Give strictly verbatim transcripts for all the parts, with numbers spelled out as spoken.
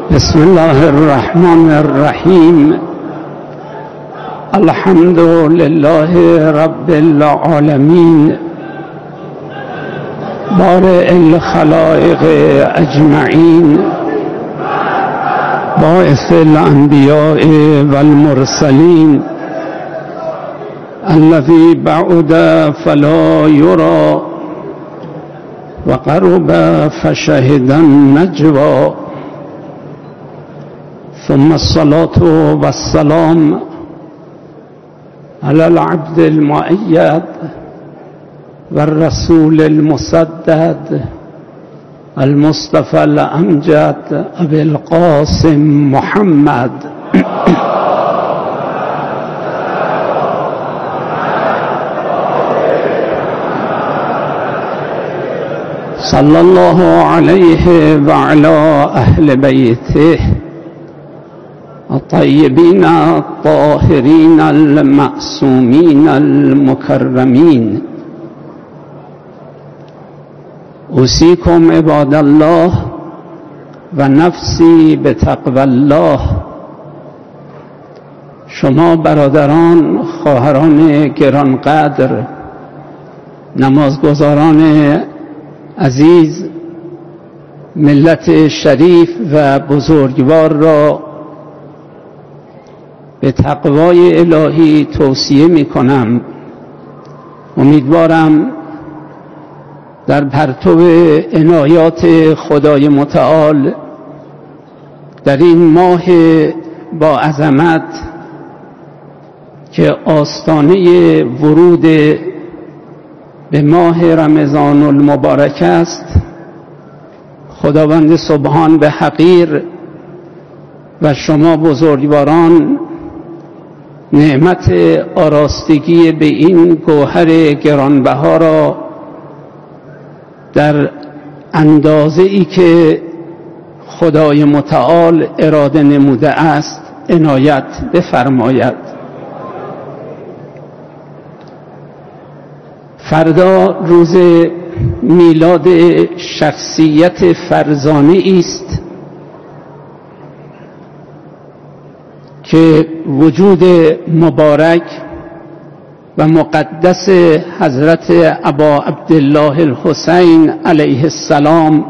بسم الله الرحمن الرحیم. الحمد لله رب العالمین بارئ الخلائق اجمعین باعث الانبیاء والمرسلین الذی بعد فلا یرى وقرب فشهد النجوى ثم الصلاة والسلام على العبد المؤيد والرسول المسدد المصطفى الأمجد أبي القاسم محمد صلى الله عليه وعلى أهل بيته الطيبين الطاهرين المعصومين المكرمين. أوصيكم عباد الله و نفسی بتقوى الله. شما برادران، خواهران گرانقدر، نمازگزاران عزیز، ملت شریف و بزرگوار را به تقوای الهی توصیه می کنم. امیدوارم در پرتو عنایات خدای متعال در این ماه با عظمت که آستانه ورود به ماه رمضان المبارک است، خداوند سبحان به حقیر و شما بزرگواران نعمت آراستگی به این گوهر گرانبها را در اندازه ای که خدای متعال اراده نموده است عنایت بفرماید. فردا روز میلاد شخصیت فرزانه است که وجود مبارک و مقدس حضرت ابا عبدالله الحسین علیه السلام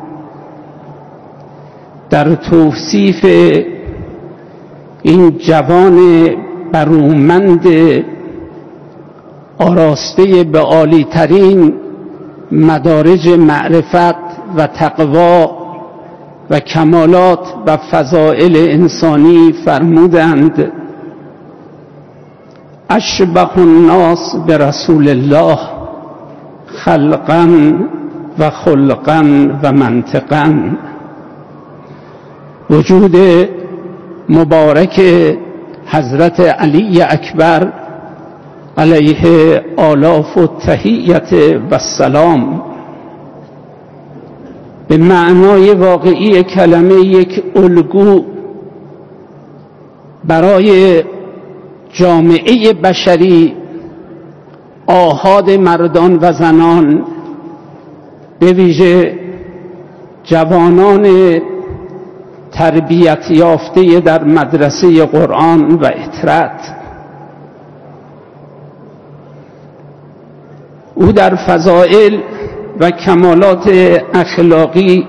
در توصیف این جوان برومند آراسته به عالی ترین مدارج معرفت و تقوا و کمالات و فضائل انسانی فرمودند: اشبه الناس برسول الله خلقا و خلقا و منطقا. وجود مبارک حضرت علی اکبر علیه آلاف و تحیت و سلام به معنای واقعی کلمه یک الگو برای جامعه بشری، آحاد مردان و زنان، به ویژه جوانان تربیت یافته در مدرسه قرآن و اطرت. او در فضائل و کمالات اخلاقی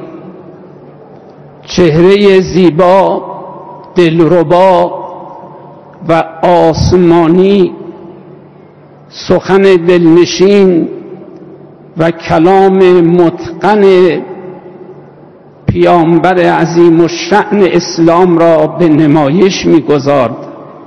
چهره زیبا، دلربا و آسمانی، سخن دلنشین و کلام متقن پیامبر عظیم الشأن اسلام را به نمایش می‌گذارد.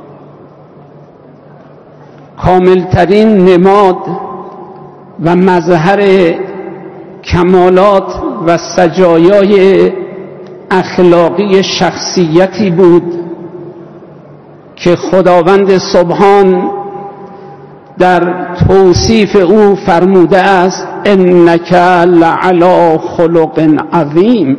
کاملترین نماد و مظهر کمالات و سجایای اخلاقی شخصیتی بود که خداوند سبحان در توصیف او فرموده است: انک لعلی خلق عظیم.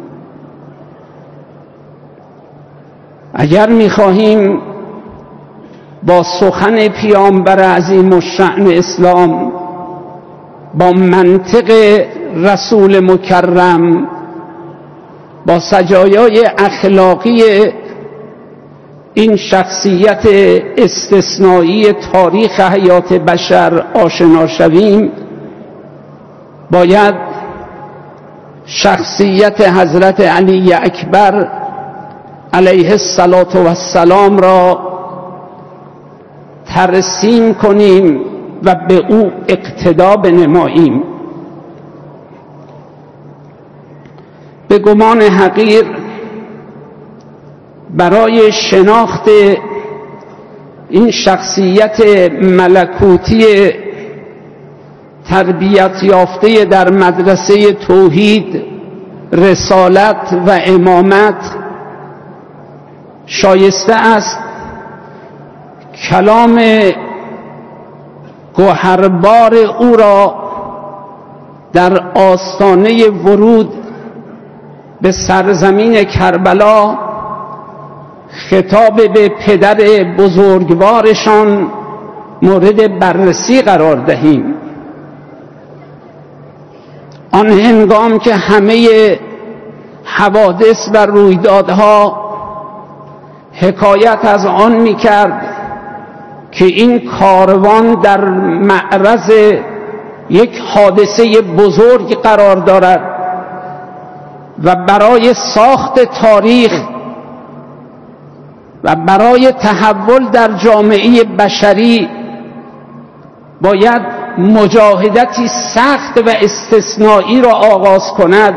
اگر می‌خواهیم با سخن پیامبر عظیم الشأن اسلام، با منطق رسول مکرم با سجایای اخلاقی این شخصیت استثنایی تاریخ حیات بشر آشنا شویم، باید شخصیت حضرت علی اکبر علیه السلام را ترسیم کنیم و به او اقتدا بنماییم. به گمان حقیر برای شناخت این شخصیت ملکوتی تربیت یافته در مدرسه توحید، رسالت و امامت شایسته است کلام گوهربار او را در آستانه ورود به سرزمین کربلا خطاب به پدر بزرگوارشان مورد بررسی قرار دهیم. آن هنگام که همه حوادث و رویدادها حکایت از آن می‌کرد که این کاروان در معرض یک حادثه بزرگ قرار دارد و برای ساخت تاریخ و برای تحول در جامعه بشری باید مجاهدتی سخت و استثنایی را آغاز کند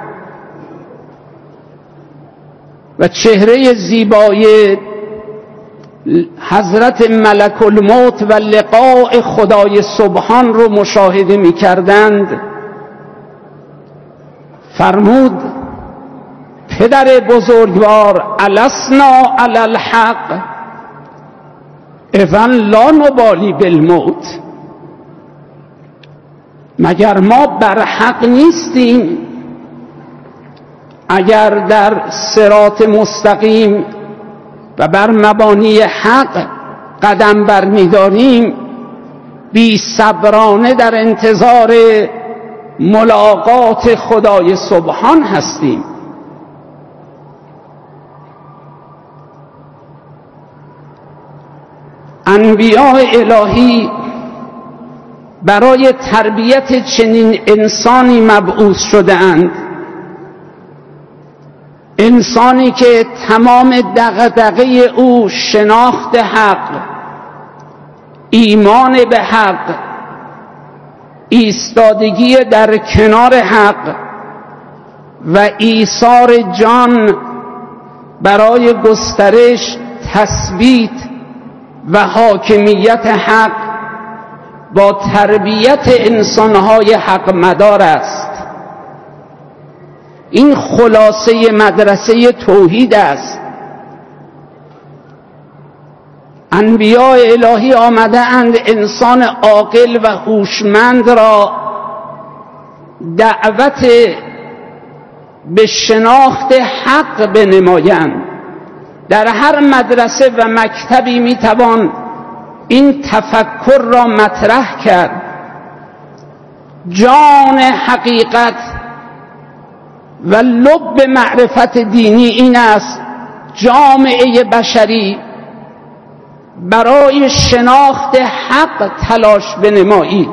و چهره زیبای حضرت ملک الموت و لقاء خدای سبحان رو مشاهده می کردند، فرمود پدر بزرگوار الاسنا علی الحق اذن لا نبالی بالموت، مگر ما بر حق نیستیم؟ اگر در صراط مستقیم و بر مبانی حق قدم برمی‌داریم، بی صبرانه در انتظار ملاقات خدای سبحان هستیم. انبیاء الهی برای تربیت چنین انسانی مبعوث شده اند، انسانی که تمام دغدغه او شناخت حق، ایمان به حق، ایستادگی در کنار حق و ایثار جان برای گسترش، تثبیت و حاکمیت حق با تربیت انسانهای حق مدار است. این خلاصه مدرسه توحید است. انبیاء الهی آمده اند انسان عاقل و هوشمند را دعوت به شناخت حق بنمایند. در هر مدرسه و مکتبی میتوان این تفکر را مطرح کرد. جان حقیقت و لب معرفت دینی این است جامعه بشری برای شناخت حق تلاش بنمایید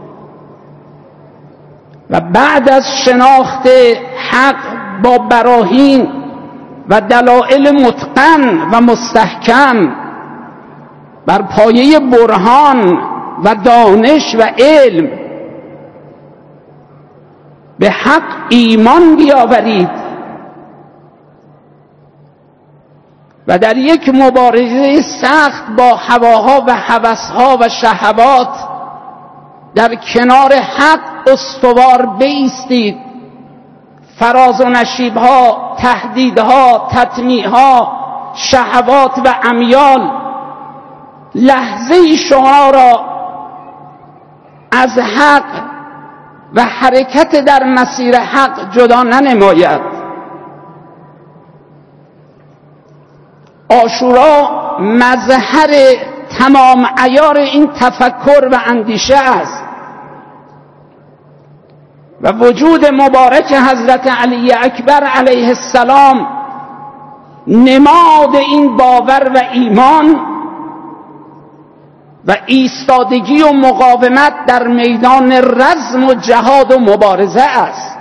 و بعد از شناخت حق با براهین و دلایل متقن و مستحکم بر پایه برهان و دانش و علم به حق ایمان بیاورید و در یک مبارزه سخت با هواها و هوسها و شهوات در کنار حق استوار بایستید. فراز و نشیبها، تهدیدها، تطمیعها، شهوات و امیال لحظه شما را از حق و حرکت در مسیر حق جدا ننماید. عاشورا مظهر تمام عیار این تفکر و اندیشه است. و وجود مبارک حضرت علی اکبر علیه السلام نماد این باور و ایمان و ایستادگی و مقاومت در میدان رزم و جهاد و مبارزه است.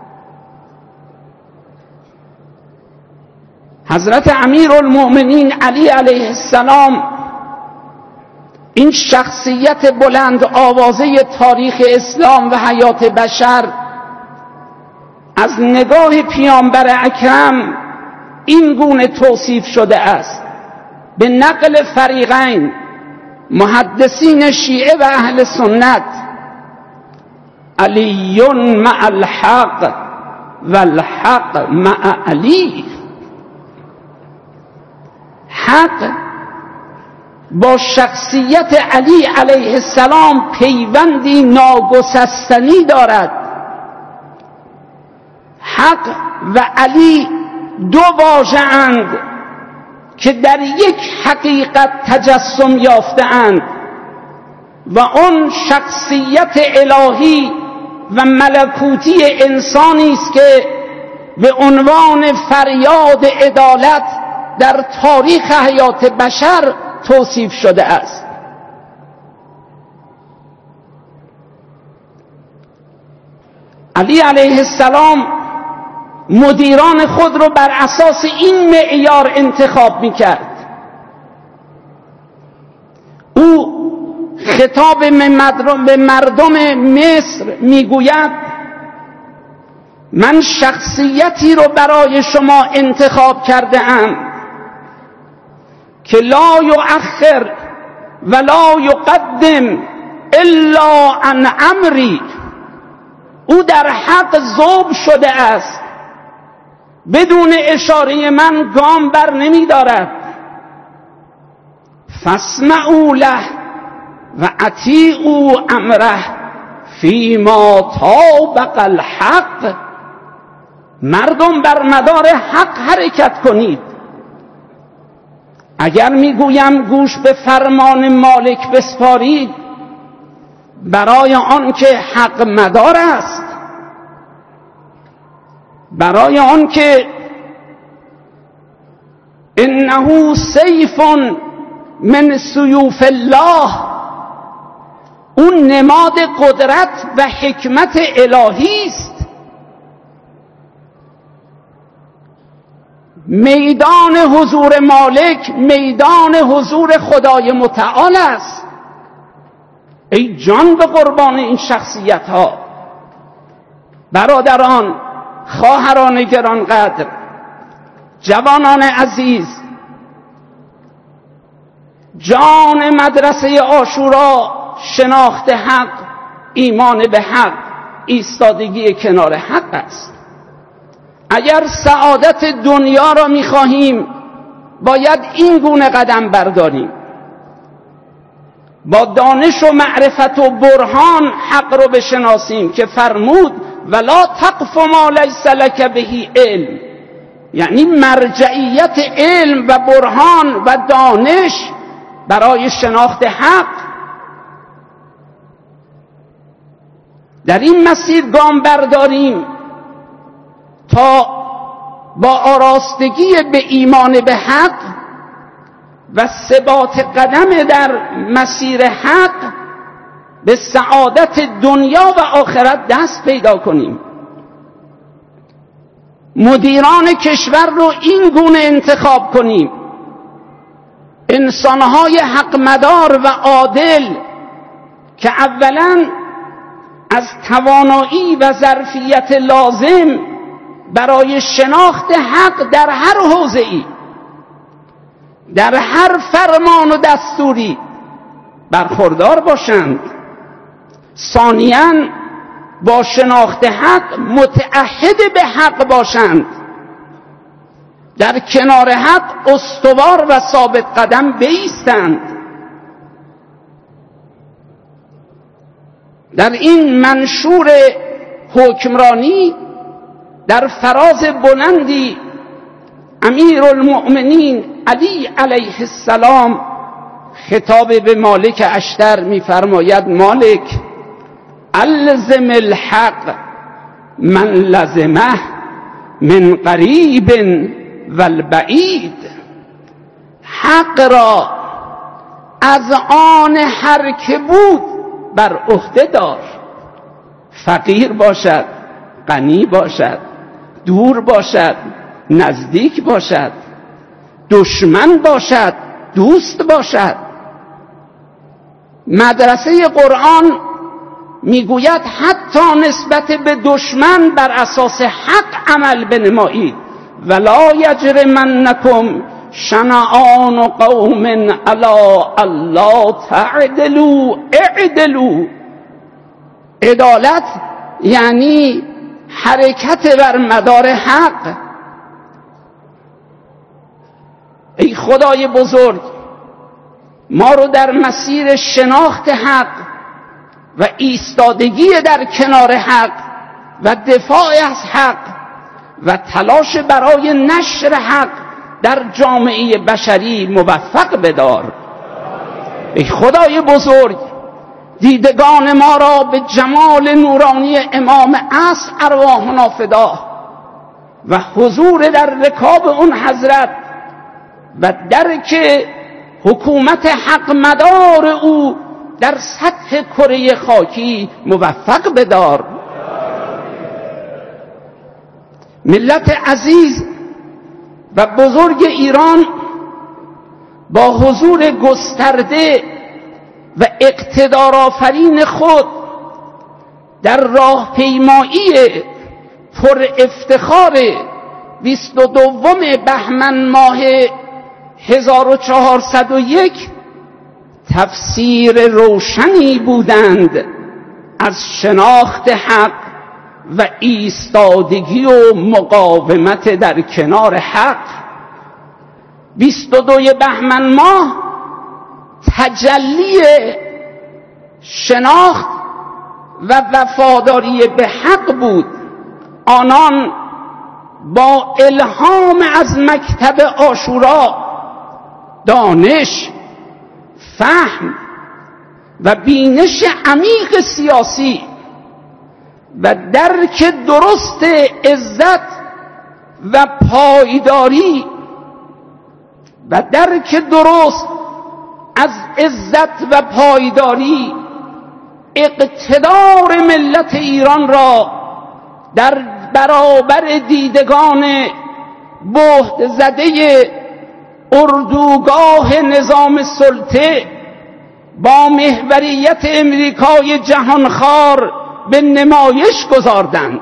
حضرت امیرالمؤمنین علی علیه السلام این شخصیت بلند آوازه تاریخ اسلام و حیات بشر از نگاه پیامبر اکرم این گونه توصیف شده است به نقل فریقین محدثین شیعه و اهل سنت: علی مع الحق و الحق مع علی. حق با شخصیت علی علیه السلام پیوندی ناگسستنی دارد. حق و علی دو واژه‌اند که در یک حقیقت تجسم یافته‌اند و آن شخصیت الهی و ملکوتی انسانی است که به عنوان فریاد عدالت در تاریخ حیات بشر توصیف شده است. علی علیه السلام مدیران خود رو بر اساس این معیار انتخاب میکرد. او خطاب به مردم مصر میگوید: من شخصیتی رو برای شما انتخاب کرده ام که لا یؤخر ولا یقدم الا عن امری. او در حق ذوب شده است، بدون اشاره من گام بر نمی دارد. فاسمعوا له و اطیعوا امره فیما طابق الحق. مردم بر مدار حق حرکت کنید. اگر میگویم گوش به فرمان مالک بسپارید، برای آن که حق مدار است، برای آن که انه سیف من سیوف الله، اون نماد قدرت و حکمت الهی است. میدان حضور مالک میدان حضور خدای متعال است. ای جان به قربان این شخصیت ها. برادران، خواهران گرانقدر، جوانان عزیز، جان مدرسه عاشورا شناخت حق، ایمان به حق، ایستادگی کنار حق است. اگر سعادت دنیا را می‌خواهیم باید این گونه قدم برداریم، با دانش و معرفت و برهان حق رو بشناسیم که فرمود ولا تقف ما لیس لک به علم، یعنی مرجعیت علم و برهان و دانش برای شناخت حق. در این مسیر گام برداریم تا با آراستگی به ایمان به حق و ثبات قدم در مسیر حق به سعادت دنیا و آخرت دست پیدا کنیم. مدیران کشور رو این گونه انتخاب کنیم: انسانهای حق مدار و عادل که اولاً از توانایی و ظرفیت لازم برای شناخت حق در هر حوزه‌ای، در هر فرمان و دستوری برخوردار باشند. ثانیاً با شناخت حق متعهد به حق باشند، در کنار حق استوار و ثابت قدم بایستند. در این منشور حکمرانی در فراز بلندی امیرالمؤمنین علی علیه السلام خطاب به مالک اشتر می‌فرماید: مالک، الزم الحق من لزمه من قریب و البعید. حق را از آن هر که بود بر عهده دار، فقیر باشد، غنی باشد، دور باشد، نزدیک باشد، دشمن باشد، دوست باشد. مدرسه قرآن میگوید حتی نسبت به دشمن بر اساس حق عمل بنمایید. ولا یجرمنکم شنآن قوم علی الا تعدلوا اعدلوا. عدالت یعنی حرکت بر مدار حق. ای خدای بزرگ، ما رو در مسیر شناخت حق و ایستادگی در کنار حق و دفاع از حق و تلاش برای نشر حق در جامعه بشری موفق بدار. ای خدای بزرگ، دیدگان ما را به جمال نورانی امام عصر ارواحنا فدا و حضور در رکاب اون حضرت و درک حکومت حق مدار او در سطح کره خاکی موفق بدار. ملت عزیز و بزرگ ایران با حضور گسترده و اقتدارآفرین خود در راهپیمایی پر افتخار بیست و دوم بهمن ماه هزار و چهارصد و یک تفسیر روشنی بودند از شناخت حق و ایستادگی و مقاومت در کنار حق. بیست و دوم بهمن ماه تجلی شناخت و وفاداری به حق بود. آنان با الهام از مکتب عاشورا دانش، فهم و بینش عمیق سیاسی و درک درست عزت و پایداری و درک درست از عزت و پایداری اقتدار ملت ایران را در برابر دیدگان بهت زده اردوگاه نظام سلطه با محوریت امریکای جهانخوار به نمایش گذاردند.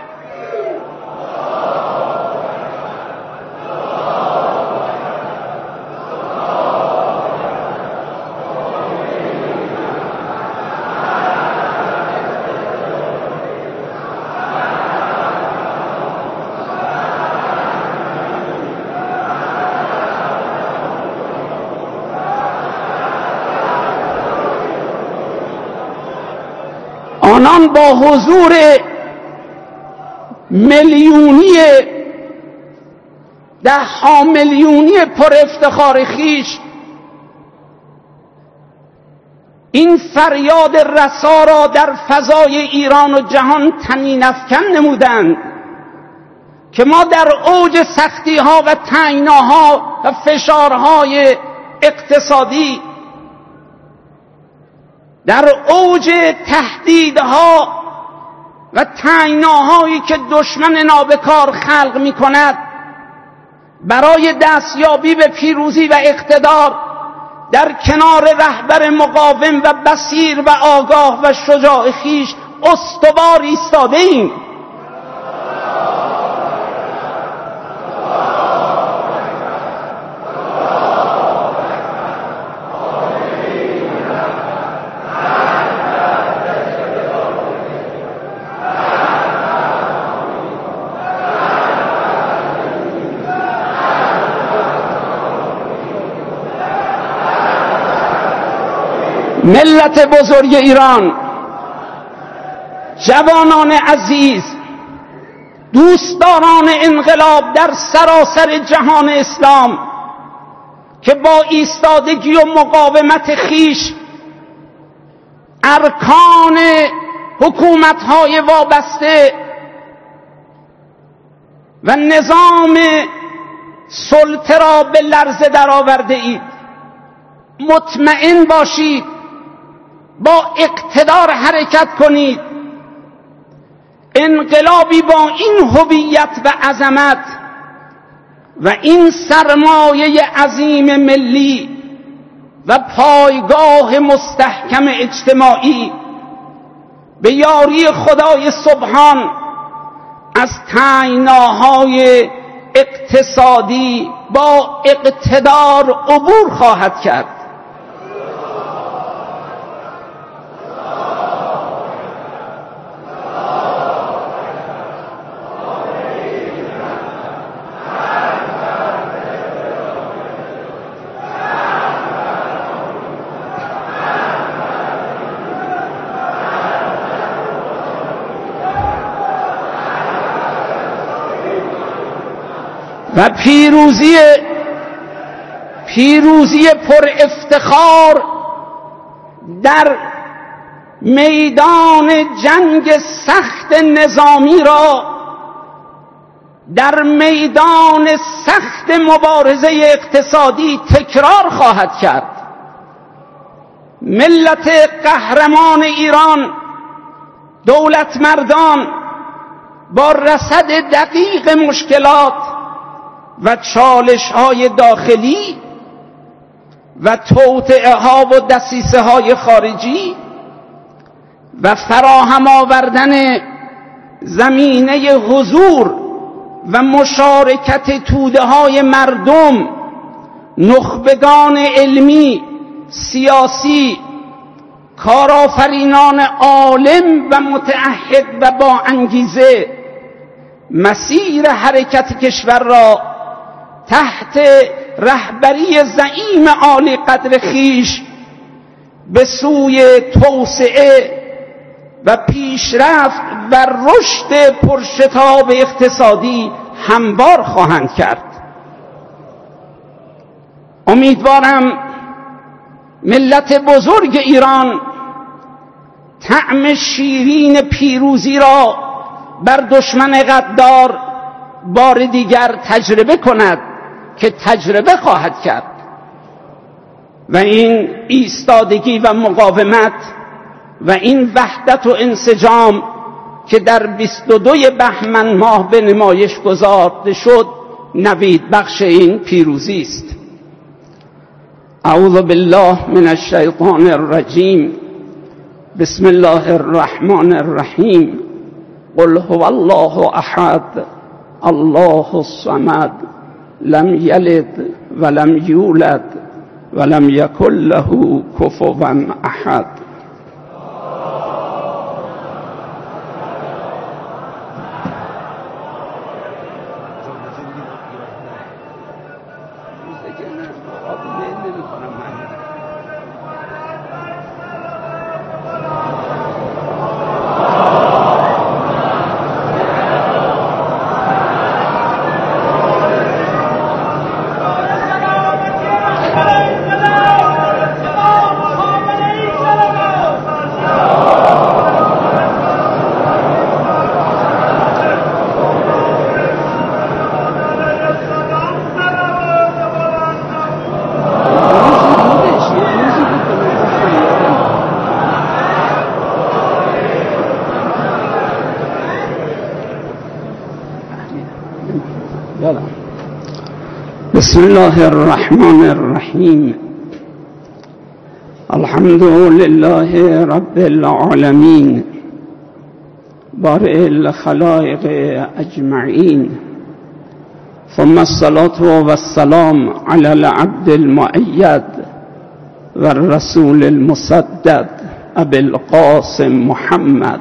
آنان با حضور میلیونی ده ها میلیونی پر افتخار خیش این فریاد رسا را در فضای ایران و جهان طنین افکن نمودند که ما در اوج سختی ها و تنگناها و فشارهای اقتصادی، در اوج تهدیدها و تنگناهایی که دشمن نابکار خلق می کند، برای دستیابی به پیروزی و اقتدار در کنار رهبر مقاوم و بصیر و آگاه و شجاع خویش استوار ایستاده ایم. ملت بزرگ ایران، جوانان عزیز، دوستداران انقلاب در سراسر جهان اسلام که با ایستادگی و مقاومت خیش ارکان حکومت‌های وابسته و نظام سلطه را به لرزه در آورده اید. مطمئن باشید، با اقتدار حرکت کنید. انقلابی با این هویت و عظمت و این سرمایه عظیم ملی و پایگاه مستحکم اجتماعی به یاری خدای سبحان از تنگناهای اقتصادی با اقتدار عبور خواهد کرد. و پیروزی پیروزی پر افتخار در میدان جنگ سخت نظامی را، در میدان سخت مبارزه اقتصادی تکرار خواهد کرد. ملت قهرمان ایران، دولت مردان، با رصد دقیق مشکلات و چالش های داخلی و توطئه ها و دسیسه های خارجی و فراهم آوردن زمینه حضور و مشارکت توده های مردم، نخبگان علمی، سیاسی، کارآفرینان عالم و متعهد و با انگیزه، مسیر حرکت کشور را تحت رهبری زعیم عالی قدر خویش به سوی توسعه و پیشرفت و رشد پرشتاب اقتصادی هموار خواهند کرد. امیدوارم ملت بزرگ ایران طعم شیرین پیروزی را بر دشمن غدار بار دیگر تجربه کند که تجربه خواهد کرد و این ایستادگی و مقاومت و این وحدت و انسجام که در بیست و دوی بهمن ماه به نمایش گذاشته شد نوید بخش این پیروزی است. اعوذ بالله من الشیطان الرجیم. بسم الله الرحمن الرحیم. قل هو الله احد الله الصمد لم یلد ولم یولد ولم یکن له کفوا احد. بسم الله الرحمن الرحیم. الحمد لله رب العالمین بارئ الخلائق اجمعین، ثم الصلاة والسلام على العبد المؤید والرسول المسدد ابي القاسم محمد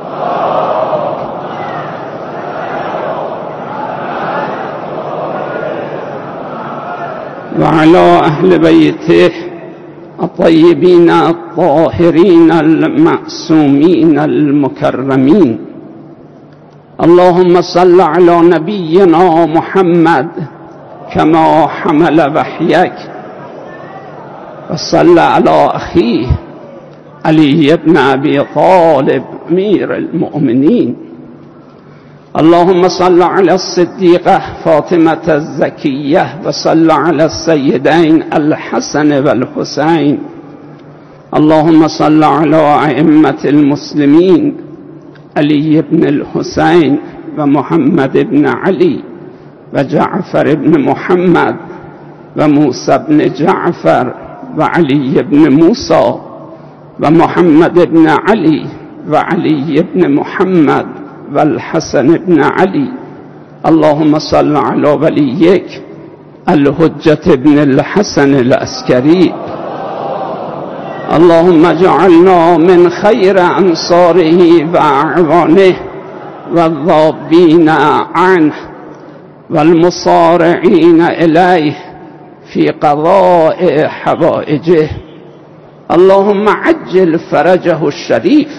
وعلى أهل بيته الطيبين الطاهرين المعصومين المكرمين. اللهم صل على نبينا محمد كما حمل وحيك، وصل على أخيه علي بن أبي طالب أمير المؤمنين. اللهم صل على الصديقة فاطمة الزكية وصل على السيدين الحسن والحسين. اللهم صل على أئمة المسلمين علي بن الحسين ومحمد بن علي وجعفر بن محمد وموسى بن جعفر وعلي بن موسى ومحمد بن علي وعلي بن محمد والحسن بن علي. اللهم صل على وليك الحجة بن الحسن العسكري. اللهم اجعلنا من خير أنصاره وأعوانه والذابين عنه والمصارعين إليه في قضاء حوائجه. اللهم عجل فرجه الشريف.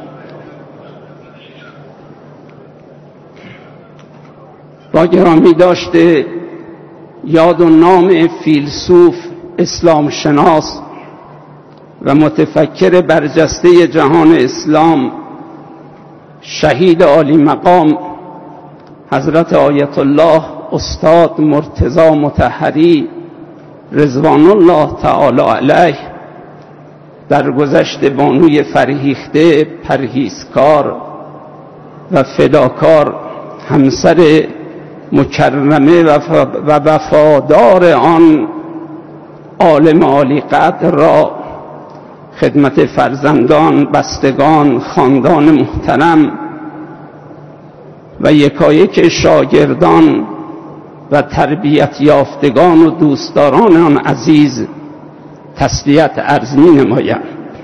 با گرامی داشته یاد و نام فیلسوف اسلام شناس و متفکر برجسته جهان اسلام شهید عالی مقام حضرت آیت الله استاد مرتضی مطهری رضوان الله تعالی علیه در گذشت بانوی فرهیخته، پرهیزکار و فداکار، همسر مکرمه و وفادار آن عالم عالی قدر را خدمت فرزندان، بستگان، خاندان محترم و یکایک شاگردان و تربیت یافتگان و دوستداران آن عزیز تسلیت عرض می نمایم.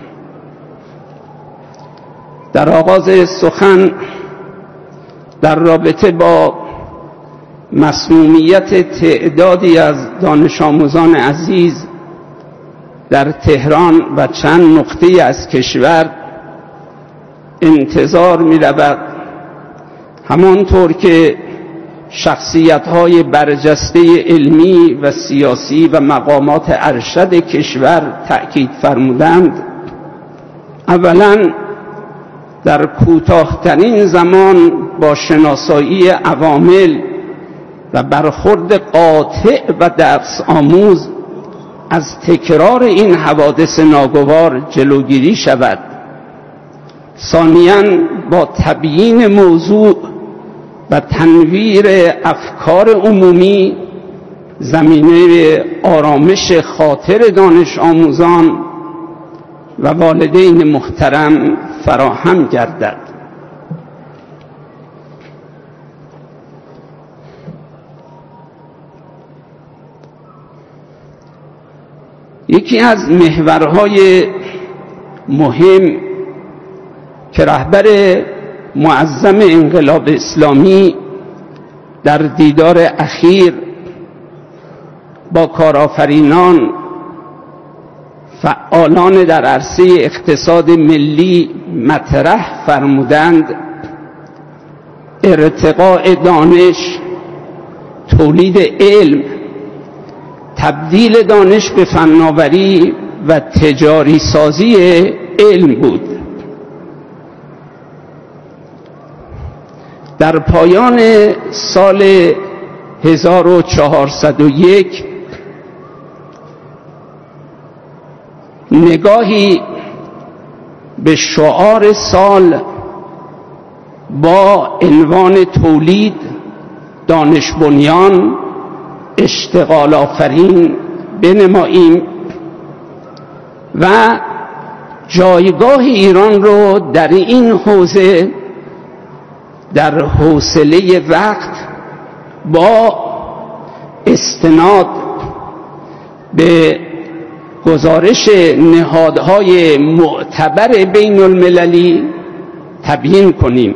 در آغاز سخن در رابطه با مسمومیت تعدادی از دانش آموزان عزیز در تهران و چند نقطه از کشور انتظار می رود همانطور که شخصیت‌های برجسته علمی و سیاسی و مقامات ارشد کشور تأکید فرمودند، اولا در کوتاه‌ترین زمان با شناسایی عوامل و برخورد قاطع و درس آموز از تکرار این حوادث ناگوار جلوگیری شود. ثانیاً با تبیین موضوع و تنویر افکار عمومی زمینه آرامش خاطر دانش آموزان و والدین محترم فراهم گردد. یکی از محورهای مهم که رهبر معظم انقلاب اسلامی در دیدار اخیر با کارآفرینان، فعالان در عرصه اقتصاد ملی مطرح فرمودند، ارتقاء دانش، تولید علم، تبدیل دانش به فناوری و تجاری سازی علم بود. در پایان سال هزار و چهارصد و یک نگاهی به شعار سال با عنوان تولید، دانش بنیان، اشتغال آفرین بنماییم و جایگاه ایران رو در این حوزه در حوصله وقت با استناد به گزارش نهادهای معتبر بین المللی تبیین کنیم.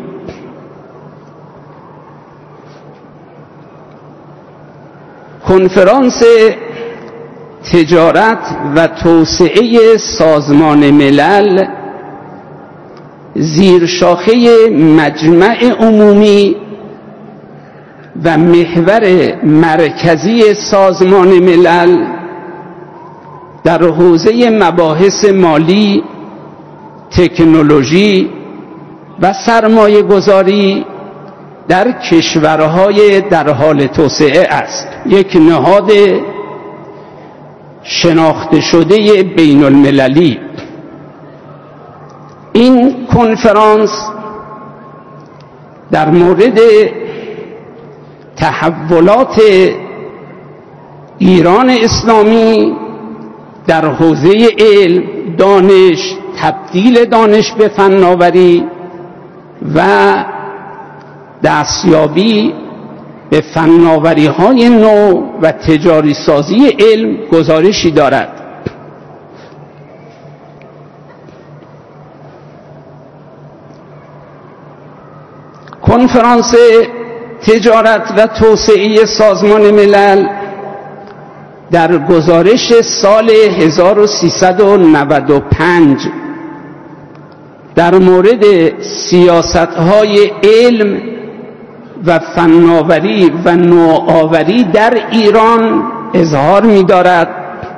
کنفرانس تجارت و توسعه سازمان ملل زیر شاخه مجمع عمومی و محور مرکزی سازمان ملل در حوزه مباحث مالی، تکنولوژی و سرمایه گذاری در کشورهای در حال توسعه است، یک نهاد شناخته شده بین المللی. این کنفرانس در مورد تحولات ایران اسلامی در حوزه علم، دانش، تبدیل دانش به فناوری و دستیابی به فناوری های نو و تجاری سازی علم گزارشی دارد. کنفرانس تجارت و توسعه سازمان ملل در گزارش سال هزار و سیصد و نود و پنج در مورد سیاست‌های علم و فناوری و نوآوری در ایران اظهار می‌دارد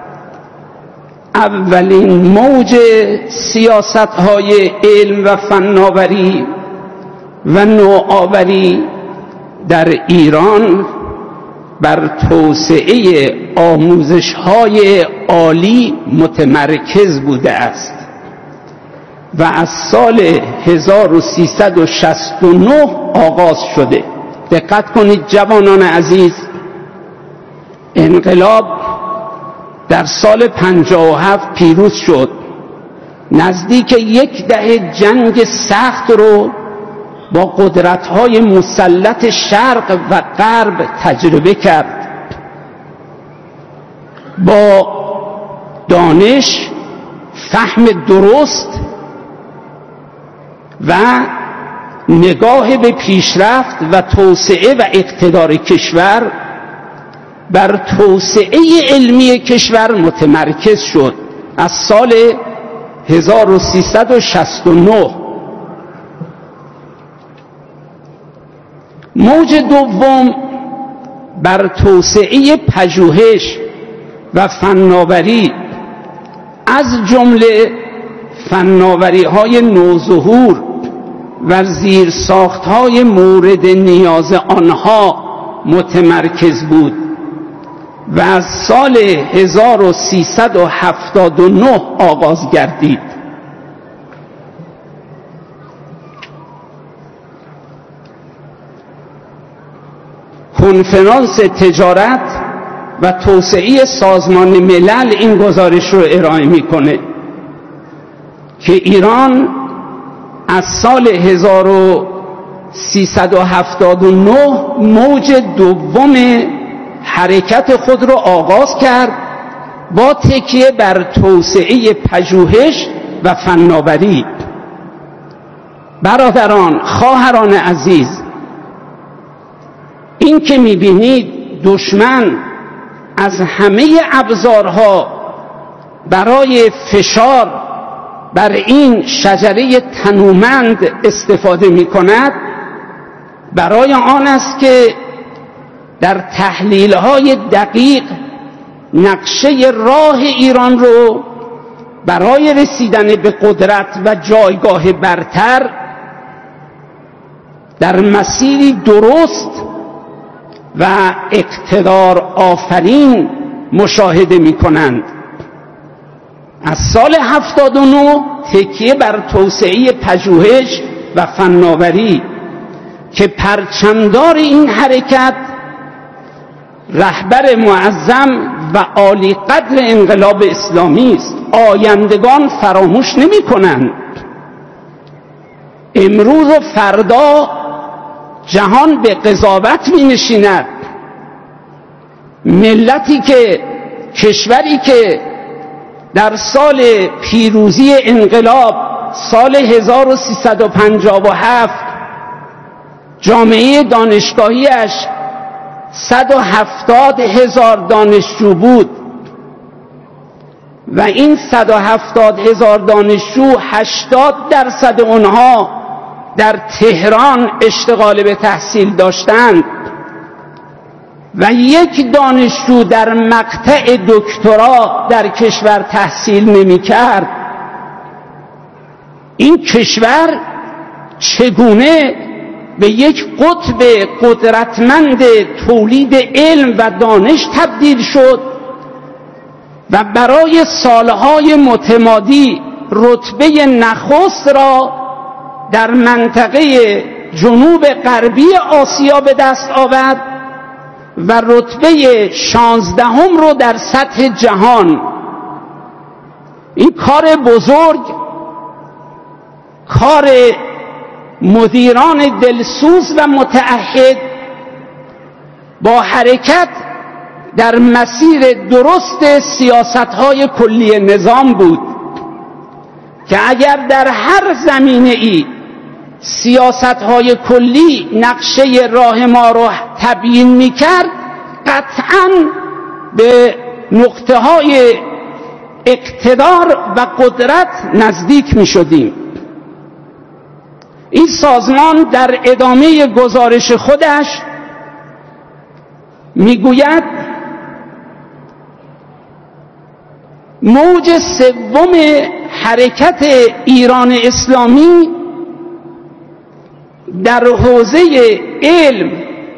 اولین موج سیاست‌های علم و فناوری و نوآوری در ایران بر توسعه آموزش‌های عالی متمرکز بوده است و از سال هزار و سیصد و شصت و نه آغاز شده. دقت کنید جوانان عزیز، انقلاب در سال پنجاه و هفت پیروز شد، نزدیک یک دهه جنگ سخت رو با قدرت‌های مسلط شرق و غرب تجربه کرد. با دانش، فهم درست و نگاه به پیشرفت و توسعه و اقتدار کشور بر توسعه علمی کشور متمرکز شد. از سال هزار و سیصد و شصت و نه موج دوم بر توسعه پژوهش و فناوری از جمله فناوری‌های نوظهور و زیرساخت‌های مورد نیاز آنها متمرکز بود و از سال هزار و سیصد و هفتاد و نه آغاز گردید. کنفرانس تجارت و توسعه سازمان ملل این گزارش رو ارائه میکنه که ایران از سال هزار و سیصد و هفتاد و نه موج دوم حرکت خود را آغاز کرد با تکیه بر توسعه پژوهش و فناوری. برادران، خواهران عزیز، این که می‌بینید دشمن از همه ابزارها برای فشار بر این شجره تنومند استفاده می‌کند، برای آن است که در تحلیل‌های دقیق نقشه راه ایران رو برای رسیدن به قدرت و جایگاه برتر در مسیری درست و اقتدار آفرین مشاهده می‌کنند. از سال هفتاد و نه تکیه بر توسعه پژوهش و فناوری که پرچمدار این حرکت رهبر معظم و عالی قدر انقلاب اسلامی است. آیندگان فراموش نمی کنند. امروز و فردا جهان به قضاوت می نشیند. ملتی که کشوری که در سال پیروزی انقلاب سال هزار و سیصد و پنجاه و هفت جامعه دانشگاهیش صد و هفتاد هزار دانشجو بود و این صد و هفتاد هزار دانشجو هشتاد درصد اونها در تهران اشتغال به تحصیل داشتند و یک دانشجو در مقطع دکترا در کشور تحصیل نمی کرد. این کشور چگونه به یک قطب قدرتمند تولید علم و دانش تبدیل شد و برای سالهای متمادی رتبه نخست را در منطقه جنوب غربی آسیا به دست آورد و رتبه شانزدهم رو در سطح جهان. این کار بزرگ، کار مدیران دلسوز و متعهد با حرکت در مسیر درست سیاست‌های کلی نظام بود که اگر در هر زمینه ای سیاست‌های کلی نقشه راه ما رو تبیین می‌کرد، قطعاً به نقطه‌های اقتدار و قدرت نزدیک می‌شدیم. این سازمان در ادامه گزارش خودش میگوید موج سوم حرکت ایران اسلامی در حوزه علم،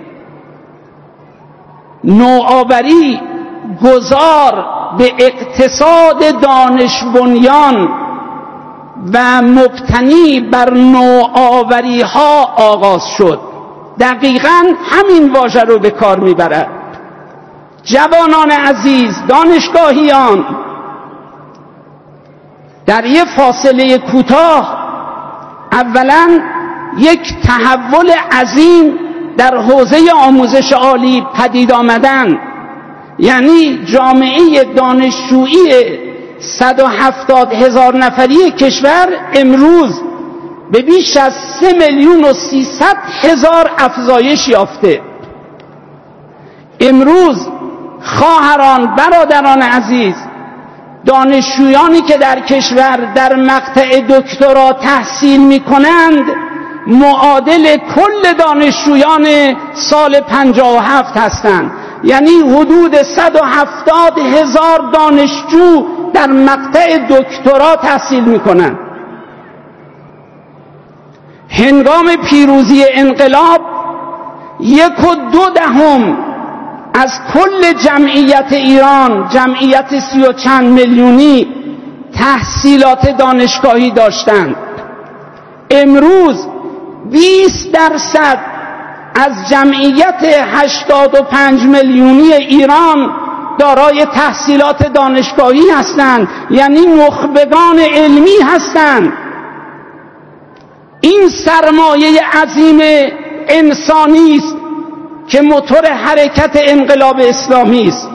نوآوری، گذار به اقتصاد دانش بنیان و مبتنی بر نوآوری ها آغاز شد. دقیقاً همین واژه رو به کار میبرد. جوانان عزیز، دانشگاهیان، در یک فاصله کوتاه اولاً یک تحول عظیم در حوزه آموزش عالی پدید آمدن، یعنی جامعه دانشجویی صد و هفتاد هزار نفری کشور امروز به بیش از سه میلیون و سیصد هزار افزایش یافته. امروز خواهران، برادران عزیز، دانشجویانی که در کشور در مقطع دکترا تحصیل می کنند معادل کل دانشجویان سال پنجاه و هفت هستند، یعنی حدود صد و هفتاد هزار دانشجو در مقطع دکترا تحصیل می کنند. هنگام پیروزی انقلاب یک و دو دهم از کل جمعیت ایران، جمعیت سی و چند میلیونی، تحصیلات دانشگاهی داشتند. امروز بیست درصد از جمعیت هشتاد و پنج میلیونی ایران دارای تحصیلات دانشگاهی هستند، یعنی نخبگان علمی هستند. این سرمایه عظیم انسانی است که موتور حرکت انقلاب اسلامی است.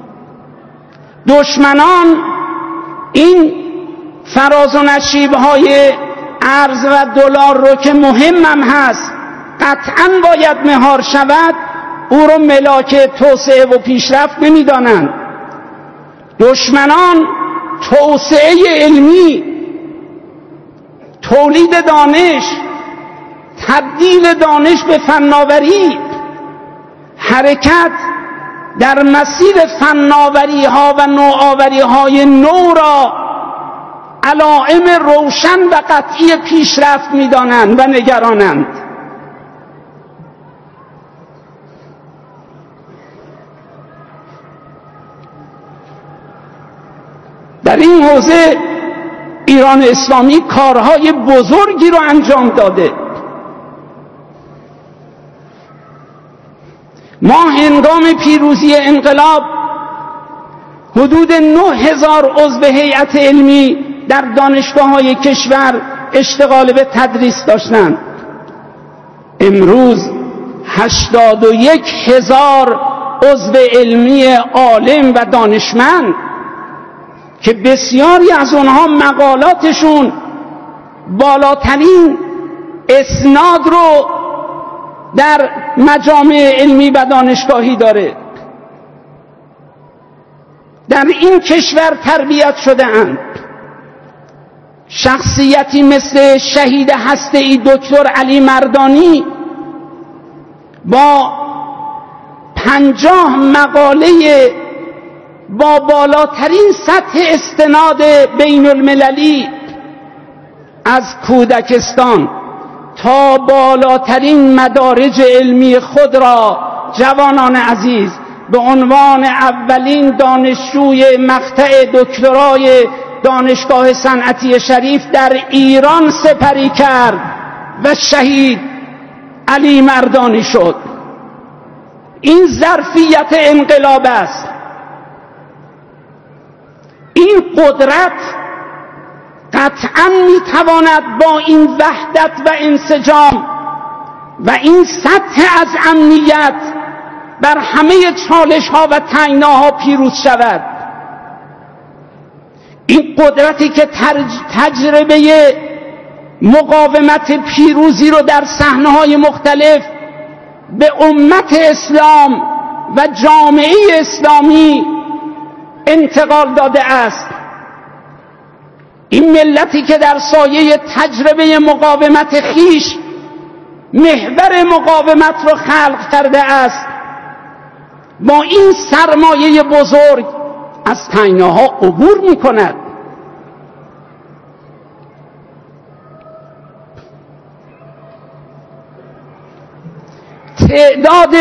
دشمنان این فراز و نشیب‌های ارز و دلار رو که مهمم هست قطعاً باید مهار شود، او رو ملاک توسعه و پیشرفت نمی‌دانند. دشمنان توسعه علمی، تولید دانش، تبدیل دانش به فناوری، حرکت در مسیر فناوری ها و نوآوری های نو را علائم روشن و قطعی پیشرفت می‌دانند و نگرانند. در این حوزه ایران اسلامی کارهای بزرگی رو انجام داده. ما هنگام پیروزی انقلاب حدود نه هزار عضو هیئت علمی در دانشگاه‌های کشور اشتغال به تدریس داشتند. امروز هشتاد و یک هزار عضو علمی عالم و دانشمند که بسیاری از اونها مقالاتشون بالاترین اسناد رو در مجامع علمی و دانشگاهی داره، در این کشور تربیت شده اند. شخصیتی مثل شهید هسته‌ای دکتر علی مردانی با پنجاه مقاله با بالاترین سطح استناد بین المللی از کودکستان تا بالاترین مدارج علمی خود را جوانان عزیز به عنوان اولین دانشجوی مقطع دکترای دانشگاه صنعتی شریف در ایران سپری کرد و شهید علی مردانی شد. این ظرفیت انقلاب است. این قدرت قطعاً میتواند با این وحدت و انسجام و این سطح از امنیت بر همه چالش ها و تنگناها پیروز شود. این قدرتی که تجربه مقاومت پیروزی رو در صحنه‌های مختلف به امت اسلام و جامعه اسلامی انتقال داده است، این ملتی که در سایه تجربه مقاومت خیش محور مقاومت رو خلق کرده است، با این سرمایه بزرگ از تنگناها عبور می کند. تعداد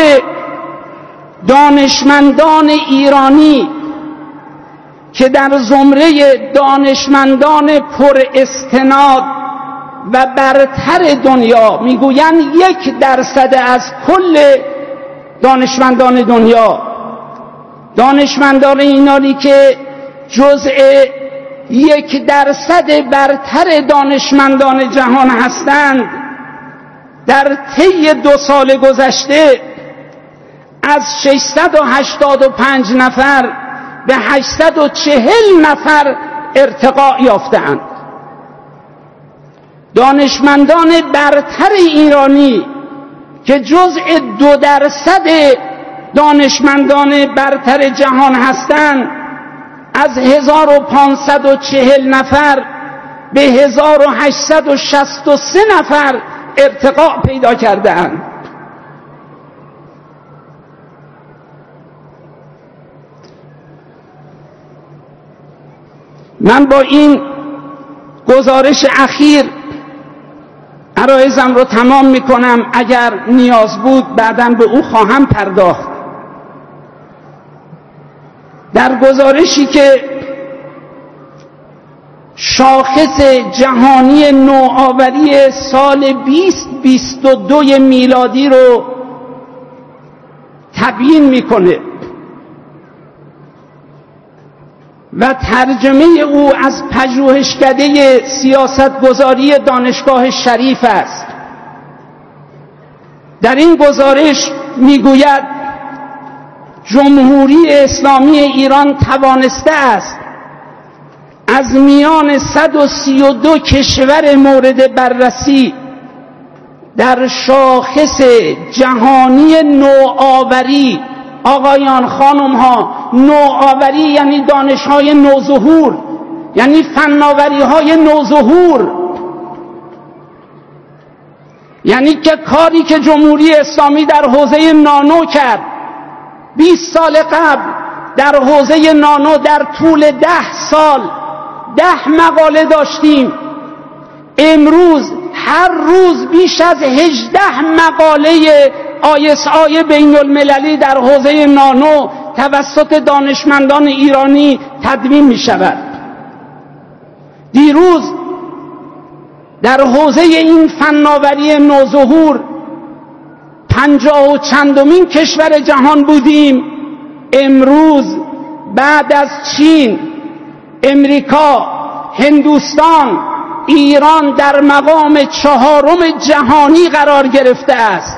دانشمندان ایرانی که در زمره دانشمندان پر استناد و برتر دنیا، میگویند یک درصد از کل دانشمندان دنیا، دانشمندان ایرانی که جزء یک درصد برتر دانشمندان جهان هستند، در طی دو سال گذشته از ششصد و هشتاد و پنج نفر به هشتصد و چهل نفر ارتقا یافتند. دانشمندان برتر ایرانی که جزء دو درصد دانشمندان برتر جهان هستند، از هزار و پانصد و چهل نفر به هزار و هشتصد و شصت و سه نفر ارتقا پیدا کردند. من با این گزارش اخیر عرایزم رو تمام میکنم. اگر نیاز بود بعداً به او خواهم پرداخت. در گزارشی که شاخص جهانی نوآوری سال بیست بیست و دو میلادی رو تبیین میکنه و ترجمه او از پژوهشکده سیاستگذاری دانشگاه شریف است. در این گزارش میگوید جمهوری اسلامی ایران توانسته است از میان صد و سی و دو کشور مورد بررسی در شاخص جهانی نوآوری، آقایان خانم ها، نوآوری یعنی دانش‌های نوظهور، یعنی فناوری‌های نوظهور، یعنی که کاری که جمهوری اسلامی در حوزه نانو کرد بیست سال قبل، در حوزه نانو در طول ده سال ده مقاله داشتیم. امروز هر روز بیش از هجده مقاله آی اس آی بین المللی در حوزه نانو توسط دانشمندان ایرانی تدوین می شود. دیروز در حوزه این فناوری نوظهور پنجاه و چندمین کشور جهان بودیم. امروز بعد از چین، امریکا، هندوستان، ایران در مقام چهارم جهانی قرار گرفته است.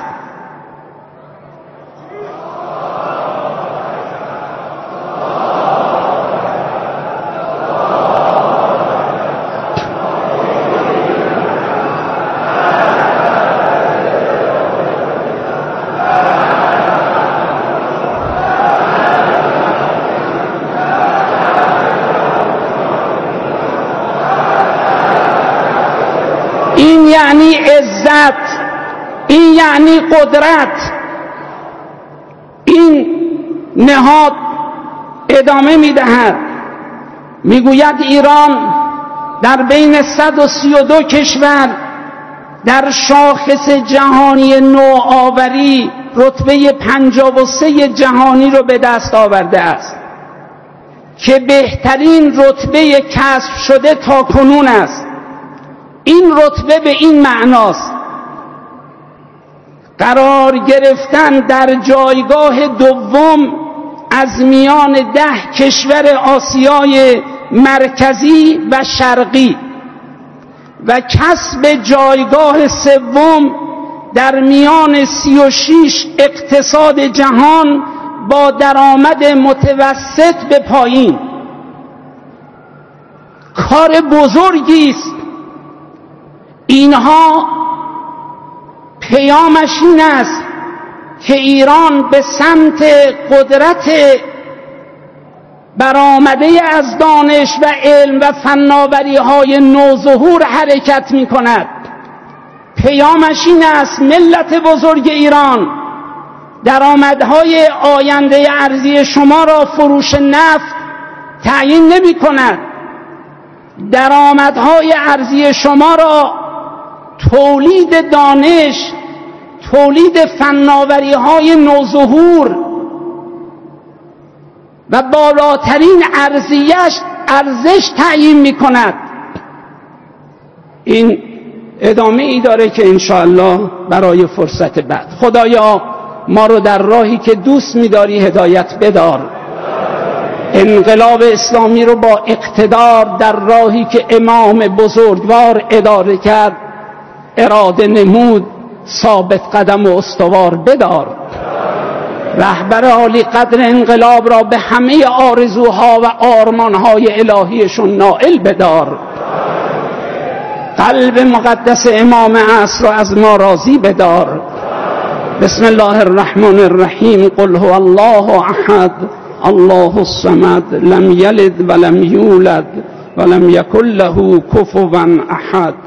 این یعنی عزت، این یعنی قدرت. این نهاد ادامه میدهد، میگوید ایران در بین صد و سی و دو کشور در شاخص جهانی نوآوری رتبه پنجاه و سه جهانی رو به دست آورده است که بهترین رتبه کسب شده تا کنون است. این رتبه به این معناست: قرار گرفتن در جایگاه دوم از میان ده کشور آسیای مرکزی و شرقی و کسب جایگاه سوم در میان سی و شش اقتصاد جهان با درآمد متوسط به پایین. کار بزرگی است. اینها پیامش این است که ایران به سمت قدرت برآمده از دانش و علم و فناوری های نوظهور حرکت می کند. پیامش این است ملت بزرگ ایران درآمدهای آینده ارزی شما را فروش نفت تعیین نمی کند. درآمدهای ارزی شما را تولید دانش، تولید فناوری های نوظهور و بالاترین ارزیش ارزش تعیین می کند. این ادامه ای داره که انشاءالله برای فرصت بعد. خدایا ما رو در راهی که دوست می‌داری هدایت بدار. انقلاب اسلامی رو با اقتدار در راهی که امام بزرگوار اداره کرد، اراده نمود، ثابت قدم و استوار بدار. رهبر عالی قدر انقلاب را به همه آرزوها و آرمانهای الهیشون نائل بدار. قلب مقدس امام عصر را از ما راضی بدار. بسم الله الرحمن الرحیم. قل هو الله احد الله الصمد لم یلد ولم یولد ولم یکن له کفوا احد.